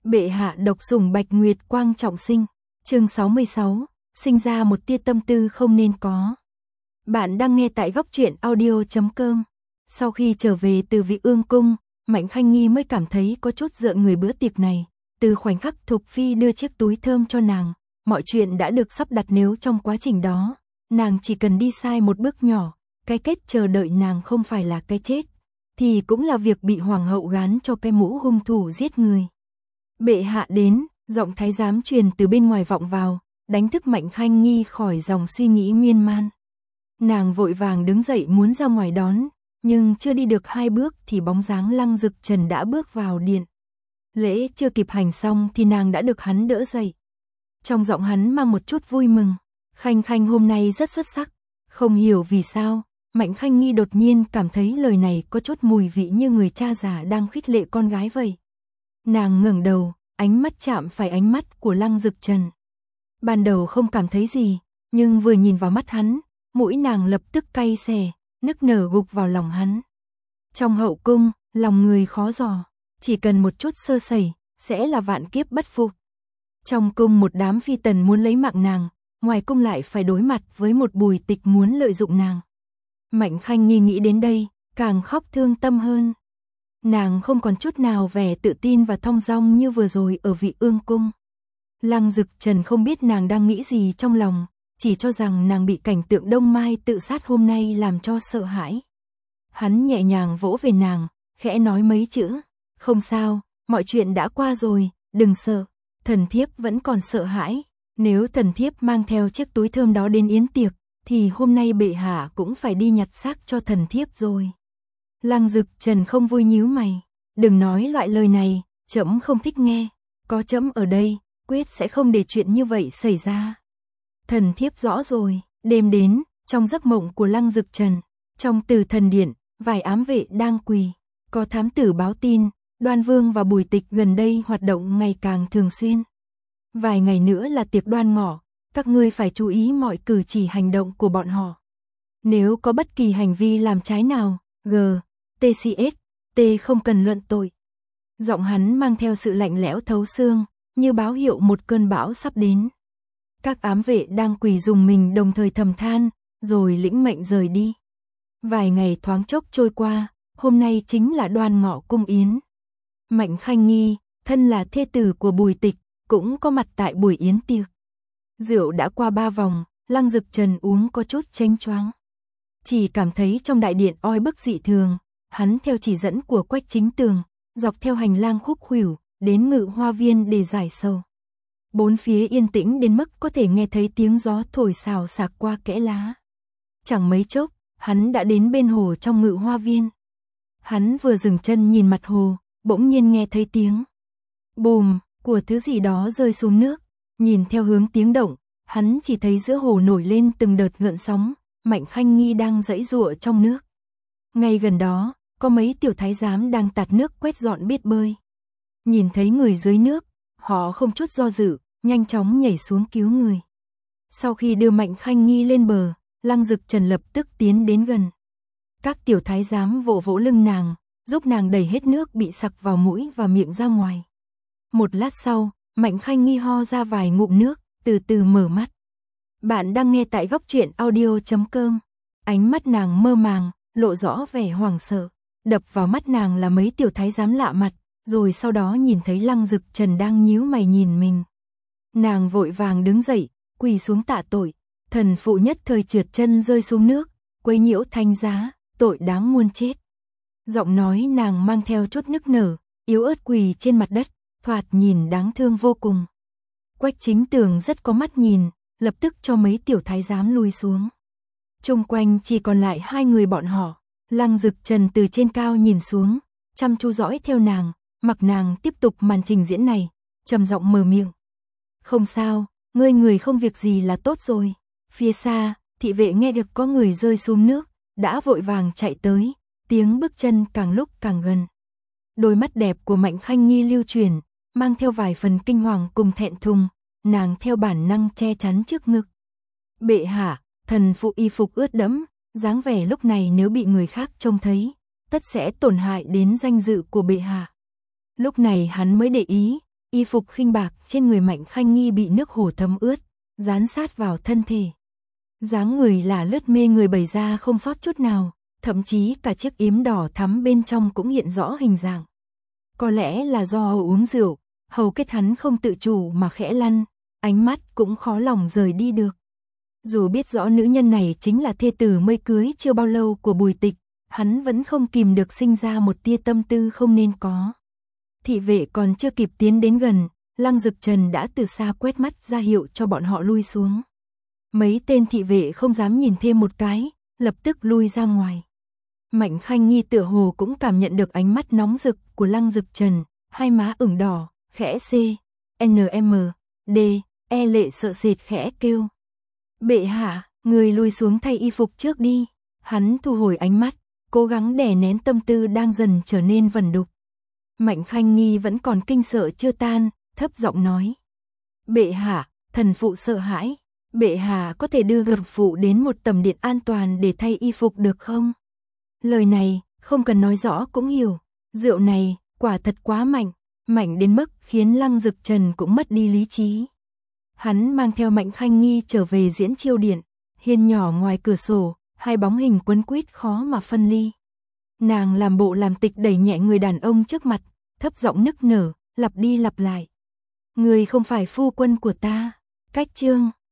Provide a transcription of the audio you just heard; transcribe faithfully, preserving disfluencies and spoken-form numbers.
Bệ hạ độc sủng Bạch Nguyệt Quang trọng sinh. Chương sáu mươi sáu, sinh ra một tia tâm tư không nên có. Bạn đang nghe tại góc truyện audio chấm com. Sau khi trở về từ Vị Ương cung, Mạnh Khanh Nghi mới cảm thấy có chút rợn người bữa tiệc này. Từ khoảnh khắc Thục Phi đưa chiếc túi thơm cho nàng, mọi chuyện đã được sắp đặt, nếu trong quá trình đó, nàng chỉ cần đi sai một bước nhỏ, cái kết chờ đợi nàng không phải là cái chết, thì cũng là việc bị hoàng hậu gán cho cái mũ hung thủ giết người. Bệ hạ đến, giọng thái giám truyền từ bên ngoài vọng vào, đánh thức Mạnh Khanh Nghi khỏi dòng suy nghĩ miên man. Nàng vội vàng đứng dậy muốn ra ngoài đón, nhưng chưa đi được hai bước thì bóng dáng Lăng Dực Trần đã bước vào điện. Lễ chưa kịp hành xong thì nàng đã được hắn đỡ dậy. Trong giọng hắn mang một chút vui mừng, Khanh Khanh hôm nay rất xuất sắc. Không hiểu vì sao, Mạnh Khanh Nghi đột nhiên cảm thấy lời này có chút mùi vị như người cha già đang khích lệ con gái vậy. Nàng ngẩng đầu, ánh mắt chạm phải ánh mắt của Lăng Dực Trần. Ban đầu không cảm thấy gì, nhưng vừa nhìn vào mắt hắn, mũi nàng lập tức cay xè, nức nở gục vào lòng hắn. Trong hậu cung, lòng người khó dò, chỉ cần một chút sơ sẩy, sẽ là vạn kiếp bất phục. Trong cung một đám phi tần muốn lấy mạng nàng, ngoài cung lại phải đối mặt với một Bùi Tịch muốn lợi dụng nàng. Mạnh Khanh Nghi nghĩ đến đây, càng khóc thương tâm hơn. Nàng không còn chút nào vẻ tự tin và thong dong như vừa rồi ở Vị Ương cung. Lăng Dực Trần không biết nàng đang nghĩ gì trong lòng, chỉ cho rằng nàng bị cảnh tượng Đông Mai tự sát hôm nay làm cho sợ hãi. Hắn nhẹ nhàng vỗ về nàng, khẽ nói mấy chữ, không sao, mọi chuyện đã qua rồi, đừng sợ, thần thiếp vẫn còn sợ hãi. Nếu thần thiếp mang theo chiếc túi thơm đó đến yến tiệc, thì hôm nay bệ hạ cũng phải đi nhặt xác cho thần thiếp rồi. Lăng Dực Trần không vui nhíu mày, đừng nói loại lời này, trẫm không thích nghe, có trẫm ở đây, quyết sẽ không để chuyện như vậy xảy ra. Thần thiếp rõ rồi. Đêm đến, trong giấc mộng của Lăng Dực Trần, trong Từ Thần điện, vài ám vệ đang quỳ, có thám tử báo tin, Đoan Vương và Bùi Tịch gần đây hoạt động ngày càng thường xuyên. Vài ngày nữa là tiệc Đoan Ngọ, các ngươi phải chú ý mọi cử chỉ hành động của bọn họ. Nếu có bất kỳ hành vi làm trái nào, G, T C S, T không cần luận tội. Giọng hắn mang theo sự lạnh lẽo thấu xương, như báo hiệu một cơn bão sắp đến. Các ám vệ đang quỳ dùng mình đồng thời thầm than, rồi lĩnh mệnh rời đi. Vài ngày thoáng chốc trôi qua, hôm nay chính là Đoan Ngọ cung yến. Mạnh Khanh Nghi, thân là thê tử của Bùi Tịch, cũng có mặt tại buổi yến tiệc. Rượu đã qua ba vòng, Lăng Dực Trần uống có chút chênh choáng. Chỉ cảm thấy trong đại điện oi bức dị thường, hắn theo chỉ dẫn của Quách Chính Tường, dọc theo hành lang khúc khuỷu, đến Ngự Hoa viên để giải sầu. Bốn phía yên tĩnh đến mức có thể nghe thấy tiếng gió thổi xào xạc qua kẽ lá. Chẳng mấy chốc, hắn đã đến bên hồ trong Ngự Hoa viên. Hắn vừa dừng chân nhìn mặt hồ, bỗng nhiên nghe thấy tiếng bùm của thứ gì đó rơi xuống nước. Nhìn theo hướng tiếng động, hắn chỉ thấy giữa hồ nổi lên từng đợt gợn sóng, Mạnh Khanh Nghi đang giãy giụa trong nước. Ngay gần đó, có mấy tiểu thái giám đang tạt nước quét dọn biết bơi. Nhìn thấy người dưới nước, họ không chút do dự, nhanh chóng nhảy xuống cứu người. Sau khi đưa Mạnh Khanh Nghi lên bờ, Lăng Dực Trần lập tức tiến đến gần. Các tiểu thái giám vỗ vỗ lưng nàng, giúp nàng đẩy hết nước bị sặc vào mũi và miệng ra ngoài. Một lát sau, Mạnh Khanh Nghi ho ra vài ngụm nước, từ từ mở mắt. Bạn đang nghe tại góc truyện audio chấm com. Ánh mắt nàng mơ màng, lộ rõ vẻ hoảng sợ. Đập vào mắt nàng là mấy tiểu thái giám lạ mặt, rồi sau đó nhìn thấy Lăng Dực Trần đang nhíu mày nhìn mình. Nàng vội vàng đứng dậy, quỳ xuống tạ tội. Thần phụ nhất thời trượt chân rơi xuống nước, quấy nhiễu thánh giá, tội đáng muôn chết. Giọng nói nàng mang theo chút nức nở, yếu ớt quỳ trên mặt đất, thoạt nhìn đáng thương vô cùng. Quách Chính Tường rất có mắt nhìn, lập tức cho mấy tiểu thái giám lui xuống. Chung quanh chỉ còn lại hai người bọn họ. Lăng Dực Trần từ trên cao nhìn xuống, chăm chú dõi theo nàng, mặc nàng tiếp tục màn trình diễn này, trầm giọng mở miệng. Không sao, ngươi người không việc gì là tốt rồi. Phía xa, thị vệ nghe được có người rơi xuống nước, đã vội vàng chạy tới, tiếng bước chân càng lúc càng gần. Đôi mắt đẹp của Mạnh Khanh Nghi lưu chuyển, mang theo vài phần kinh hoàng cùng thẹn thùng, nàng theo bản năng che chắn trước ngực. Bệ hạ, thần phụ y phục ướt đẫm, dáng vẻ lúc này nếu bị người khác trông thấy, tất sẽ tổn hại đến danh dự của bệ hạ. Lúc này hắn mới để ý, Y phục khinh bạc trên người Mạnh Khanh Nghi bị nước hồ thấm ướt, dán sát vào thân thể. Dáng người là lướt mê người bày ra không sót chút nào, thậm chí cả chiếc yếm đỏ thắm bên trong cũng hiện rõ hình dạng. Có lẽ là do uống rượu, hầu kết hắn không tự chủ mà khẽ lăn, ánh mắt cũng khó lòng rời đi được. Dù biết rõ nữ nhân này chính là thê tử mới cưới chưa bao lâu của Bùi Tịch, hắn vẫn không kìm được sinh ra một tia tâm tư không nên có. Thị vệ còn chưa kịp tiến đến gần, Lăng Dực Trần đã từ xa quét mắt ra hiệu cho bọn họ lui xuống. Mấy tên thị vệ không dám nhìn thêm một cái, lập tức lui ra ngoài. Mạnh Khanh Nghi tựa hồ cũng cảm nhận được ánh mắt nóng rực của Lăng Dực Trần, hai má ửng đỏ, khẽ C, N M, D, e lệ sợ sệt khẽ kêu. Bệ hạ, người lui xuống thay y phục trước đi. Hắn thu hồi ánh mắt, cố gắng đè nén tâm tư đang dần trở nên vẩn đục. Mạnh Khanh Nghi vẫn còn kinh sợ chưa tan, thấp giọng nói. Bệ hạ, thần phụ sợ hãi. Bệ hạ có thể đưa thần phụ đến một tầm điện an toàn để thay y phục được không? Lời này, không cần nói rõ cũng hiểu. Rượu này, quả thật quá mạnh, mạnh đến mức khiến Lăng Dực Trần cũng mất đi lý trí. Hắn mang theo Mạnh Khanh Nghi trở về diễn chiêu điện, hiên nhỏ ngoài cửa sổ, hai bóng hình quấn quýt khó mà phân ly. Nàng làm bộ làm tịch đẩy nhẹ người đàn ông trước mặt, thấp giọng nức nở, lặp đi lặp lại. Người không phải phu quân của ta, cách chương.